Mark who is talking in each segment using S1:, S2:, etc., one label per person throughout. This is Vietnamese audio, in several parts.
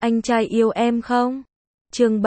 S1: Anh trai yêu em không? Chương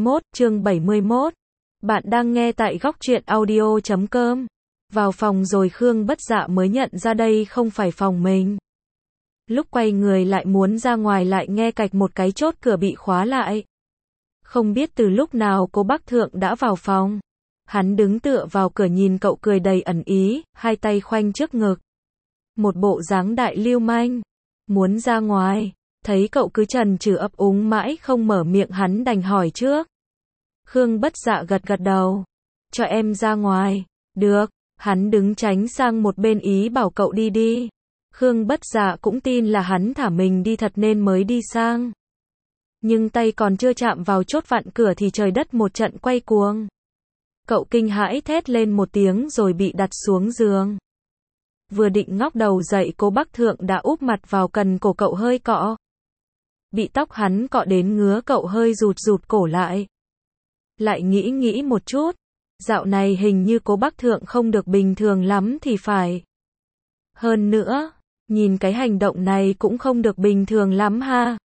S1: 71. Bạn đang nghe tại góc truyện audio.com. Vào phòng rồi Khương Bất Dạ mới nhận ra đây không phải phòng mình. Lúc quay người lại muốn ra ngoài lại nghe cạch một cái chốt cửa bị khóa lại. Không biết từ lúc nào Cố Bắc Thượng đã vào phòng. Hắn đứng tựa vào cửa nhìn cậu cười đầy ẩn ý, hai tay khoanh trước ngực. Một bộ dáng đại lưu manh. Muốn ra ngoài. Thấy cậu cứ chần chừ ấp úng mãi không mở miệng hắn đành hỏi trước. Khương Bất Dạ gật gật đầu. Cho em ra ngoài. Được. Hắn đứng tránh sang một bên ý bảo cậu đi đi. Khương Bất Dạ cũng tin là hắn thả mình đi thật nên mới đi sang. Nhưng tay còn chưa chạm vào chốt vặn cửa thì trời đất một trận quay cuồng. Cậu kinh hãi thét lên một tiếng rồi bị đặt xuống giường. Vừa định ngóc đầu dậy Cố Bắc Thượng đã úp mặt vào cần cổ cậu hơi cọ. Bị tóc hắn cọ đến ngứa cậu hơi rụt cổ lại. Lại nghĩ một chút. Dạo này hình như Cố Bắc Thượng không được bình thường lắm thì phải. Hơn nữa, nhìn cái hành động này cũng không được bình thường lắm ha.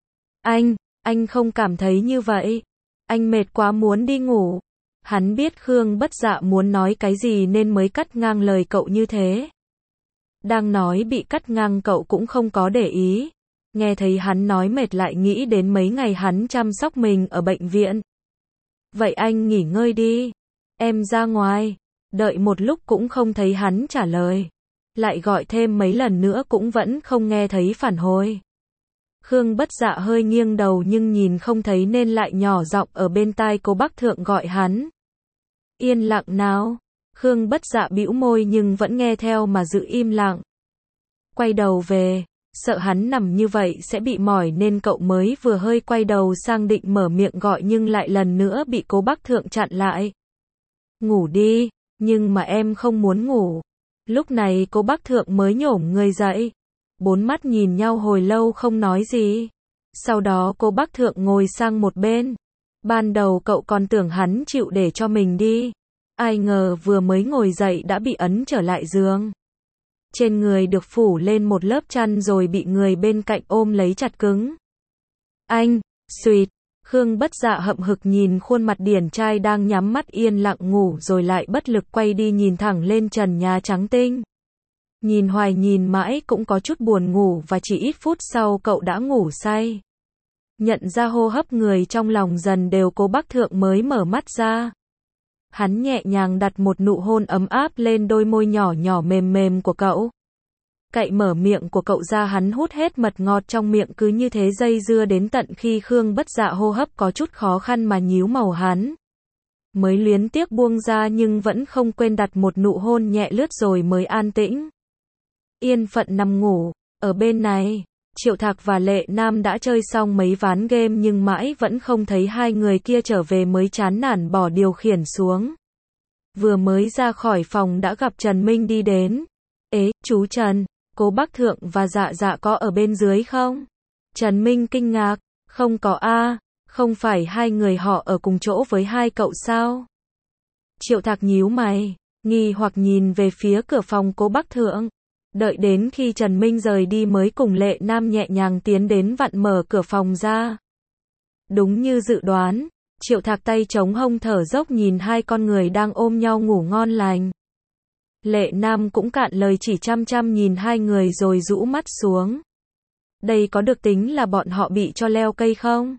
S1: Anh không cảm thấy như vậy. Anh mệt quá muốn đi ngủ. Hắn biết Khương Bất Dạ muốn nói cái gì nên mới cắt ngang lời cậu như thế. Đang nói bị cắt ngang cậu cũng không có để ý. Nghe thấy hắn nói mệt lại nghĩ đến mấy ngày hắn chăm sóc mình ở bệnh viện. Vậy anh nghỉ ngơi đi. Em ra ngoài. Đợi một lúc cũng không thấy hắn trả lời. Lại gọi thêm mấy lần nữa cũng vẫn không nghe thấy phản hồi. Khương Bất Dạ hơi nghiêng đầu nhưng nhìn không thấy nên lại nhỏ giọng ở bên tai Cố Bắc Thượng gọi hắn. Yên lặng nào. Khương Bất Dạ bĩu môi nhưng vẫn nghe theo mà giữ im lặng. Quay đầu về, sợ hắn nằm như vậy sẽ bị mỏi nên cậu mới vừa hơi quay đầu sang định mở miệng gọi nhưng lại lần nữa bị Cố Bắc Thượng chặn lại. Ngủ đi, nhưng mà em không muốn ngủ. Lúc này Cố Bắc Thượng mới nhổm người dậy. Bốn mắt nhìn nhau hồi lâu không nói gì. Sau đó Cố Bắc Thượng ngồi sang một bên. Ban đầu cậu còn tưởng hắn chịu để cho mình đi. Ai ngờ vừa mới ngồi dậy đã bị ấn trở lại giường. Trên người được phủ lên một lớp chăn rồi bị người bên cạnh ôm lấy chặt cứng. Anh, suýt. Khương Bất Dạ hậm hực nhìn khuôn mặt điển trai đang nhắm mắt yên lặng ngủ rồi lại bất lực quay đi nhìn thẳng lên trần nhà trắng tinh. Nhìn hoài nhìn mãi cũng có chút buồn ngủ và chỉ ít phút sau cậu đã ngủ say. Nhận ra hô hấp người trong lòng dần đều Cố Bắc Thượng mới mở mắt ra. Hắn nhẹ nhàng đặt một nụ hôn ấm áp lên đôi môi nhỏ mềm của cậu. Cậy mở miệng của cậu ra hắn hút hết mật ngọt trong miệng cứ như thế dây dưa đến tận khi Khương Bất Dạ hô hấp có chút khó khăn mà nhíu màu hắn. Mới luyến tiếc buông ra nhưng vẫn không quên đặt một nụ hôn nhẹ lướt rồi mới an tĩnh. Yên phận nằm ngủ, ở bên này, Triệu Thạc và Lệ Nam đã chơi xong mấy ván game nhưng mãi vẫn không thấy hai người kia trở về mới chán nản bỏ điều khiển xuống. Vừa mới ra khỏi phòng đã gặp Trần Minh đi đến. Ế, chú Trần, Cố Bắc Thượng và Dạ Dạ có ở bên dưới không? Trần Minh kinh ngạc, không có a, không phải hai người họ ở cùng chỗ với hai cậu sao? Triệu Thạc nhíu mày, nghi hoặc nhìn về phía cửa phòng Cố Bắc Thượng. Đợi đến khi Trần Minh rời đi mới cùng Lệ Nam nhẹ nhàng tiến đến vặn mở cửa phòng ra. Đúng như dự đoán, Triệu Thạc tay chống hông thở dốc nhìn hai con người đang ôm nhau ngủ ngon lành. Lệ Nam cũng cạn lời chỉ chăm nhìn hai người rồi rũ mắt xuống. Đây có được tính là bọn họ bị cho leo cây không?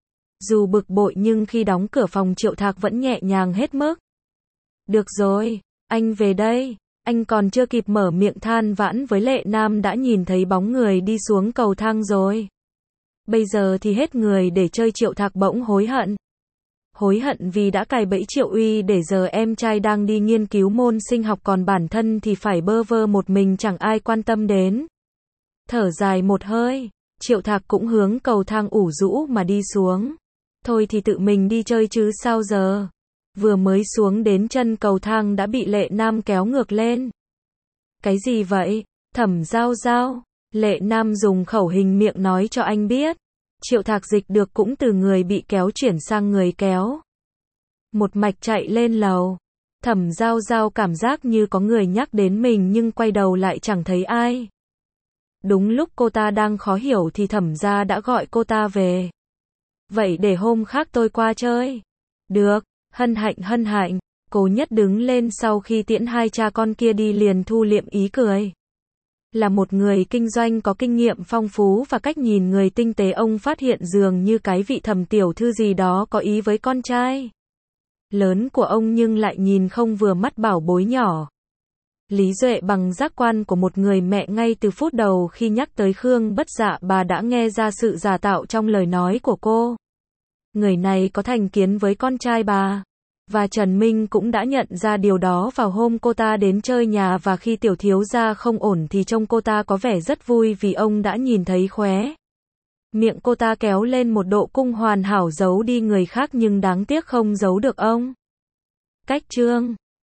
S1: Dù bực bội nhưng khi đóng cửa phòng Triệu Thạc vẫn nhẹ nhàng hết mức. Được rồi, anh về đây. Anh còn chưa kịp mở miệng than vãn với Lệ Nam đã nhìn thấy bóng người đi xuống cầu thang rồi. Bây giờ thì hết người để chơi. Triệu Thạc bỗng hối hận. Hối hận vì đã cài bẫy Triệu Uy để giờ em trai đang đi nghiên cứu môn sinh học còn bản thân thì phải bơ vơ một mình chẳng ai quan tâm đến. Thở dài một hơi, Triệu Thạc cũng hướng cầu thang ủ rũ mà đi xuống. Thôi thì tự mình đi chơi chứ sao giờ. Vừa mới xuống đến chân cầu thang đã bị Lệ Nam kéo ngược lên. Cái gì vậy? Thẩm Giao Giao. Lệ Nam dùng khẩu hình miệng nói cho anh biết. Triệu Thạc dịch được cũng từ người bị kéo chuyển sang người kéo. Một mạch chạy lên lầu. Thẩm Giao Giao cảm giác như có người nhắc đến mình nhưng quay đầu lại chẳng thấy ai. Đúng lúc cô ta đang khó hiểu thì Thẩm gia đã gọi cô ta về. Vậy để hôm khác tôi qua chơi. Được, hân hạnh. Cố Nhất đứng lên sau khi tiễn hai cha con kia đi liền thu liệm ý cười. Là một người kinh doanh có kinh nghiệm phong phú và cách nhìn người tinh tế, ông phát hiện dường như cái vị Thẩm tiểu thư gì đó có ý với con trai lớn của ông nhưng lại nhìn không vừa mắt bảo bối nhỏ. Lý Duệ bằng giác quan của một người mẹ ngay từ phút đầu khi nhắc tới Khương Bất Dạ, bà đã nghe ra sự giả tạo trong lời nói của cô. Người này có thành kiến với con trai bà. Và Trần Minh cũng đã nhận ra điều đó vào hôm cô ta đến chơi nhà, và khi tiểu thiếu gia không ổn thì trông cô ta có vẻ rất vui vì ông đã nhìn thấy khóe miệng cô ta kéo lên một độ cung hoàn hảo giấu đi người khác nhưng đáng tiếc không giấu được ông. Cách chương